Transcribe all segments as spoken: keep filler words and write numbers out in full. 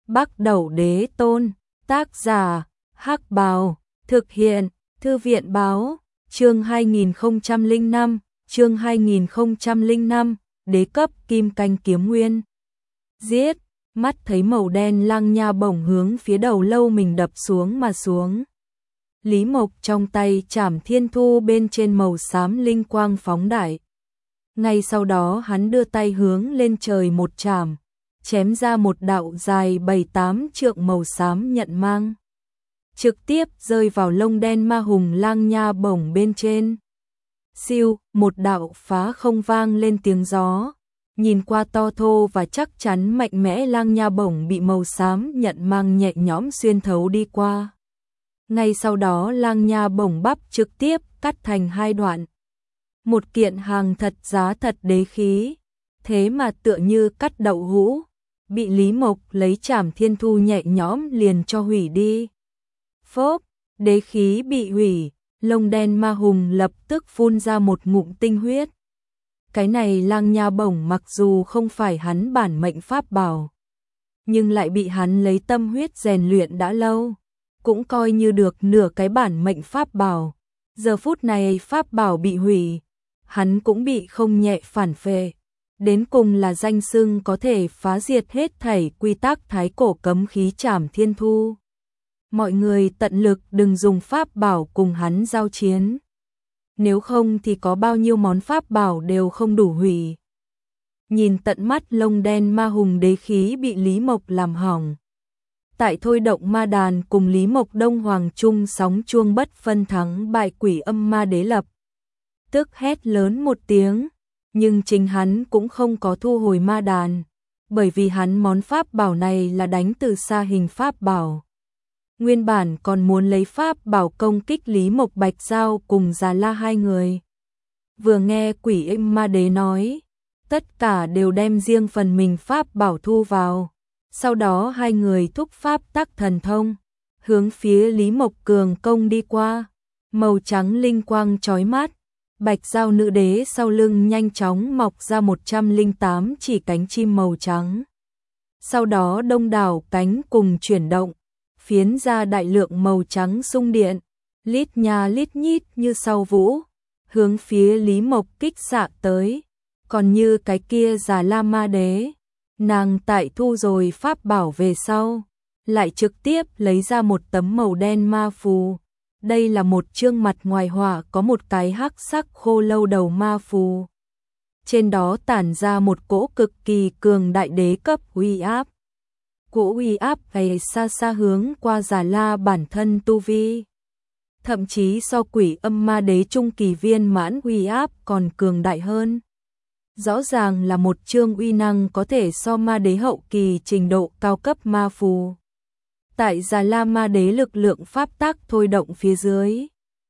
Bắc Đẩu Đế Tôn, tác giả, Hắc Bào, thực hiện, Thư viện báo, chương hai nghìn không trăm lẻ năm, chương hai nghìn không trăm lẻ năm, đế cấp kim canh kiếm nguyên. Giết, mắt thấy màu đen Lăng Nha bổng hướng phía đầu lâu mình đập xuống mà xuống. Lý Mộc trong tay chảm thiên thu bên trên màu xám linh quang phóng đại. Ngay sau đó hắn đưa tay hướng lên trời một chảm, chém ra một đạo dài bảy tám trượng màu xám nhận mang. Trực tiếp rơi vào lông đen ma hùng Lăng Nha bổng bên trên. Siêu, một đạo phá không vang lên tiếng gió. Nhìn qua to thô và chắc chắn mạnh mẽ Lăng Nha bổng bị màu xám nhận mang nhẹ nhõm xuyên thấu đi qua. Ngay sau đó Lăng Nha bổng bắp trực tiếp cắt thành hai đoạn. Một kiện hàng thật giá thật đế khí, thế mà tựa như cắt đậu hũ, bị Lý Mộc lấy chảm thiên thu nhẹ nhõm liền cho hủy đi. Phốp, đế khí bị hủy, lông đen ma hùng lập tức phun ra một ngụm tinh huyết. Cái này Lăng Nha bổng mặc dù không phải hắn bản mệnh pháp bảo, nhưng lại bị hắn lấy tâm huyết rèn luyện đã lâu, cũng coi như được nửa cái bản mệnh pháp bảo. Giờ phút này pháp bảo bị hủy, hắn cũng bị không nhẹ phản phệ. Đến cùng là danh xưng có thể phá diệt hết thảy quy tắc thái cổ cấm khí chảm thiên thu. Mọi người tận lực đừng dùng pháp bảo cùng hắn giao chiến. Nếu không thì có bao nhiêu món pháp bảo đều không đủ hủy. Nhìn tận mắt lông đen ma hùng đế khí bị Lý Mộc làm hỏng. Tại thôi động ma đàn cùng Lý Mộc Đông Hoàng chung sóng chuông bất phân thắng bại quỷ âm ma đế lập. Tức hét lớn một tiếng, nhưng chính hắn cũng không có thu hồi ma đàn, bởi vì hắn món pháp bảo này là đánh từ xa hình pháp bảo. Nguyên bản còn muốn lấy pháp bảo công kích Lý Mộc Bạch Giao cùng Già La hai người. Vừa nghe quỷ âm ma đế nói, tất cả đều đem riêng phần mình pháp bảo thu vào. Sau đó hai người thúc pháp tắc thần thông, hướng phía Lý Mộc cường công đi qua. Màu trắng linh quang chói mắt, Bạch Giao nữ đế sau lưng nhanh chóng mọc ra một trăm lẻ tám chỉ cánh chim màu trắng. Sau đó đông đảo cánh cùng chuyển động, phiến ra đại lượng màu trắng xung điện, lít nha lít nhít như sau vũ, hướng phía Lý Mộc kích xạ tới. Còn như cái kia Già La ma đế, nàng tại thu rồi pháp bảo về sau, lại trực tiếp lấy ra một tấm màu đen ma phù. Đây là một chương mặt ngoài họa có một cái hắc sắc khô lâu đầu ma phù. Trên đó tản ra một cỗ cực kỳ cường đại đế cấp uy áp. Cỗ uy áp này xa xa hướng qua Già La bản thân tu vi. Thậm chí so quỷ âm ma đế trung kỳ viên mãn uy áp còn cường đại hơn. Rõ ràng là một chương uy năng có thể so ma đế hậu kỳ trình độ cao cấp ma phù. Tại Già La ma đế lực lượng pháp tắc thôi động phía dưới,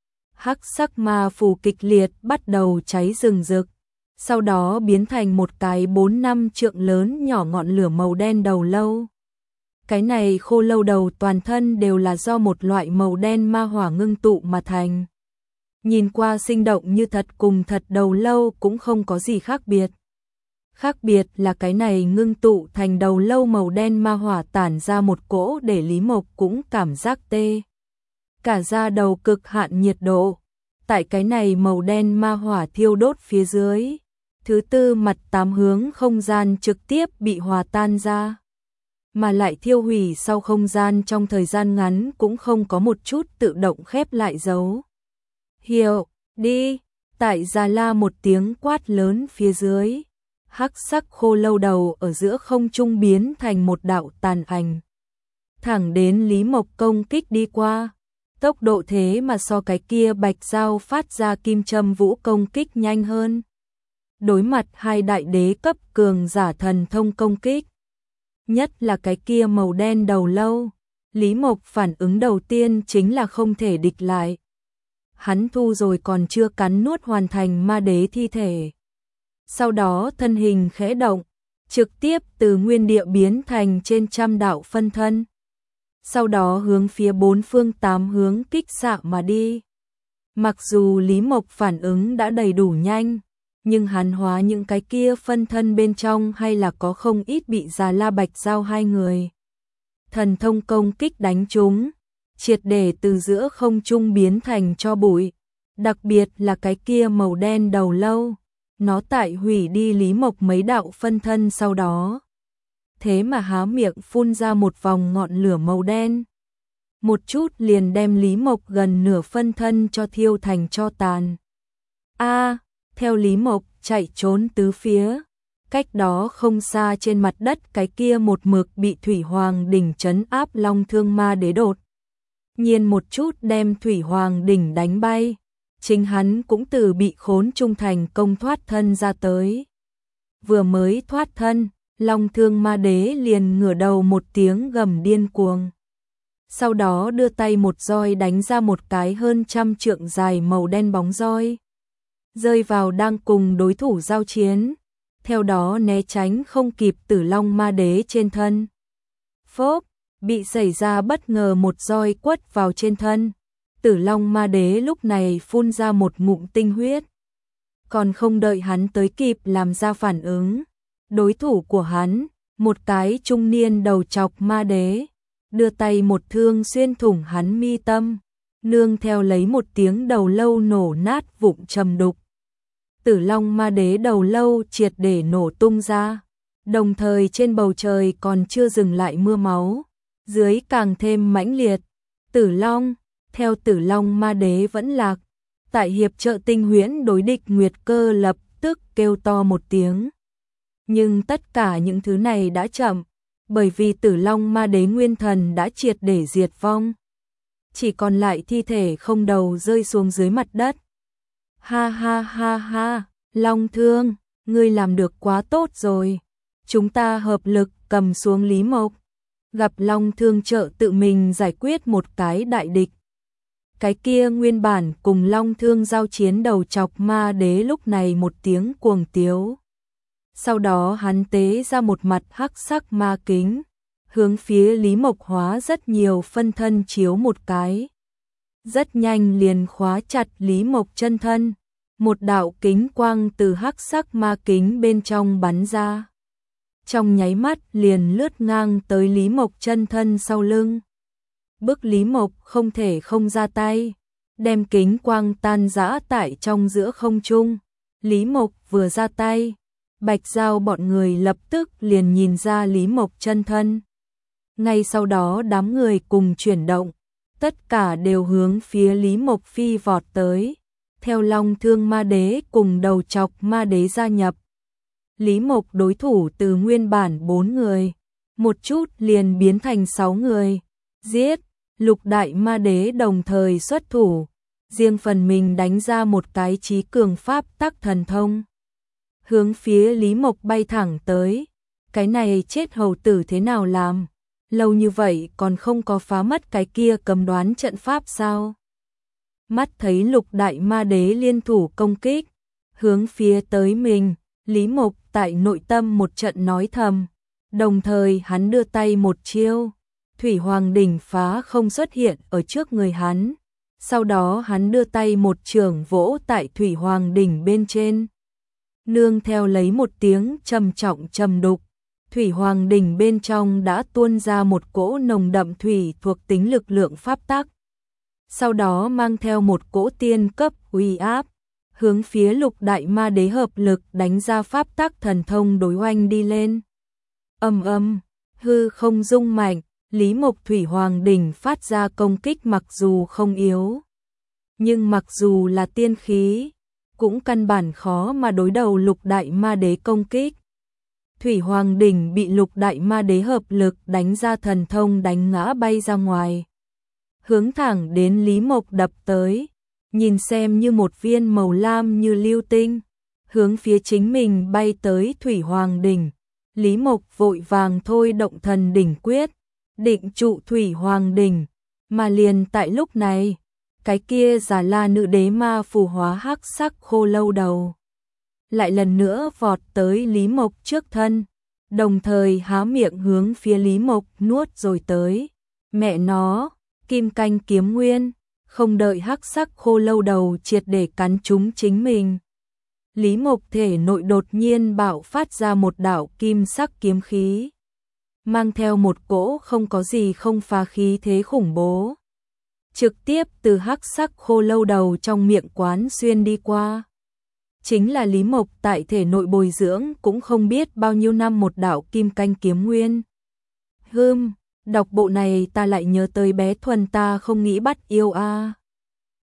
hắc sắc ma phù kịch liệt bắt đầu cháy rừng rực, sau đó biến thành một cái bốn năm trượng lớn nhỏ ngọn lửa màu đen đầu lâu. Cái này khô lâu đầu toàn thân đều là do một loại màu đen ma hỏa ngưng tụ mà thành. Nhìn qua sinh động như thật, cùng thật đầu lâu cũng không có gì khác biệt. Khác biệt là cái này ngưng tụ thành đầu lâu màu đen ma hỏa tản ra một cỗ để Lý Mộc cũng cảm giác tê cả da đầu cực hạn nhiệt độ. Tại cái này màu đen ma hỏa thiêu đốt phía dưới, thứ tư mặt tám hướng không gian trực tiếp bị hòa tan ra, mà lại thiêu hủy sau không gian trong thời gian ngắn cũng không có một chút tự động khép lại dấu. Hiệu, đi, tại Già La một tiếng quát lớn phía dưới, hắc sắc khô lâu đầu ở giữa không trung biến thành một đạo tàn ảnh. Thẳng đến Lý Mộc công kích đi qua, tốc độ thế mà so cái kia Bạch Giao phát ra kim châm vũ công kích nhanh hơn. Đối mặt hai đại đế cấp cường giả thần thông công kích, nhất là cái kia màu đen đầu lâu, Lý Mộc phản ứng đầu tiên chính là không thể địch lại. Hắn thu rồi còn chưa cắn nuốt hoàn thành ma đế thi thể. Sau đó thân hình khẽ động, trực tiếp từ nguyên địa biến thành trên trăm đạo phân thân. Sau đó hướng phía bốn phương tám hướng kích xạ mà đi. Mặc dù Lý Mộc phản ứng đã đầy đủ nhanh, nhưng hắn hóa những cái kia phân thân bên trong hay là có không ít bị Già La Bạch Giao hai người thần thông công kích đánh trúng, triệt để từ giữa không trung biến thành tro bụi, đặc biệt là cái kia màu đen đầu lâu, nó tại hủy đi Lý Mộc mấy đạo phân thân sau đó. Thế mà há miệng phun ra một vòng ngọn lửa màu đen. Một chút liền đem Lý Mộc gần nửa phân thân cho thiêu thành tro tàn. A, theo Lý Mộc chạy trốn tứ phía, cách đó không xa trên mặt đất cái kia một mực bị Thủy Hoàng đỉnh trấn áp Long Thương Ma Đế đột nhiên một chút đem Thủy Hoàng đỉnh đánh bay, chính hắn cũng từ bị khốn trung thành công thoát thân ra tới. Vừa mới thoát thân, Long Thương Ma Đế liền ngửa đầu một tiếng gầm điên cuồng. Sau đó đưa tay một roi đánh ra một cái hơn trăm trượng dài màu đen bóng roi, rơi vào đang cùng đối thủ giao chiến, theo đó né tránh không kịp Tử Long Ma Đế trên thân. Phốp, bị xảy ra bất ngờ một roi quất vào trên thân, Tử Long Ma Đế lúc này phun ra một ngụm tinh huyết. Còn không đợi hắn tới kịp làm ra phản ứng, đối thủ của hắn, một cái trung niên đầu trọc ma đế, đưa tay một thương xuyên thủng hắn mi tâm, nương theo lấy một tiếng đầu lâu nổ nát vụn trầm đục. Tử Long Ma Đế đầu lâu triệt để nổ tung ra, đồng thời trên bầu trời còn chưa dừng lại mưa máu, dưới càng thêm mãnh liệt. Tử Long, theo Tử Long Ma Đế vẫn lạc, tại hiệp trợ Tinh Huyễn đối địch Nguyệt Cơ lập tức kêu to một tiếng. Nhưng tất cả những thứ này đã chậm, bởi vì Tử Long Ma Đế nguyên thần đã triệt để diệt vong, chỉ còn lại thi thể không đầu rơi xuống dưới mặt đất. Ha ha ha ha, Long Thương, ngươi làm được quá tốt rồi. Chúng ta hợp lực cầm xuống Lý Mộc. Gặp Long Thương trợ tự mình giải quyết một cái đại địch. Cái kia nguyên bản cùng Long Thương giao chiến đầu chọc ma đế lúc này một tiếng cuồng tiếu. Sau đó hắn tế ra một mặt hắc sắc ma kính, hướng phía Lý Mộc hóa rất nhiều phân thân chiếu một cái. Rất nhanh liền khóa chặt Lý Mộc chân thân, một đạo kính quang từ hắc sắc ma kính bên trong bắn ra. Trong nháy mắt liền lướt ngang tới Lý Mộc chân thân sau lưng. Bức Lý Mộc không thể không ra tay, đem kính quang tan rã tại trong giữa không trung. Lý Mộc vừa ra tay, Bạch Giao bọn người lập tức liền nhìn ra Lý Mộc chân thân. Ngay sau đó đám người cùng chuyển động, tất cả đều hướng phía Lý Mộc phi vọt tới, theo Long Thương Ma Đế cùng đầu chọc ma đế gia nhập. Lý Mộc đối thủ từ nguyên bản bốn người, một chút liền biến thành sáu người, giết, lục đại ma đế đồng thời xuất thủ, riêng phần mình đánh ra một cái chí cường pháp tắc thần thông. Hướng phía Lý Mộc bay thẳng tới, cái này chết hầu tử thế nào làm? Lâu như vậy còn không có phá mất cái kia cầm đoán trận pháp sao? Mắt thấy lục đại ma đế liên thủ công kích, hướng phía tới mình, Lý Mộc tại nội tâm một trận nói thầm, đồng thời hắn đưa tay một chiêu, Thủy Hoàng đỉnh phá không xuất hiện ở trước người hắn, sau đó hắn đưa tay một chưởng vỗ tại Thủy Hoàng đỉnh bên trên. Nương theo lấy một tiếng trầm trọng trầm đục, Thủy Hoàng đỉnh bên trong đã tuôn ra một cỗ nồng đậm thủy thuộc tính lực lượng pháp tắc. Sau đó mang theo một cỗ tiên cấp uy áp, hướng phía lục đại ma đế hợp lực đánh ra pháp tắc thần thông đối oanh đi lên. Ầm ầm, hư không rung mạnh, Lý Mộc Thủy Hoàng đỉnh phát ra công kích mặc dù không yếu, nhưng mặc dù là tiên khí, cũng căn bản khó mà đối đầu lục đại ma đế công kích. Thủy Hoàng đỉnh bị lục đại ma đế hợp lực đánh ra thần thông đánh ngã bay ra ngoài, hướng thẳng đến Lý Mộc đập tới, nhìn xem như một viên màu lam như lưu tinh, hướng phía chính mình bay tới Thủy Hoàng đỉnh. Lý Mộc vội vàng thôi động thần đỉnh quyết, định trụ Thủy Hoàng đỉnh, mà liền tại lúc này, cái kia Già La nữ đế ma phù hóa hắc sắc khô lâu đầu lại lần nữa vọt tới Lý Mộc trước thân, đồng thời há miệng hướng phía Lý Mộc nuốt rồi tới. Mẹ nó, kim canh kiếm nguyên, không đợi hắc sắc khô lâu đầu triệt để cắn trúng chính mình, Lý Mộc thể nội đột nhiên bạo phát ra một đạo kim sắc kiếm khí. mang theo một cỗ không có gì không phá khí thế khủng bố. Trực tiếp từ hắc sắc khô lâu đầu trong miệng quán xuyên đi qua. Chính là Lý Mộc tại thể nội bồi dưỡng cũng không biết bao nhiêu năm một đạo kim canh kiếm nguyên. Hừm, đọc bộ này ta lại nhớ tới bé Thuần ta không nghĩ bắt yêu a.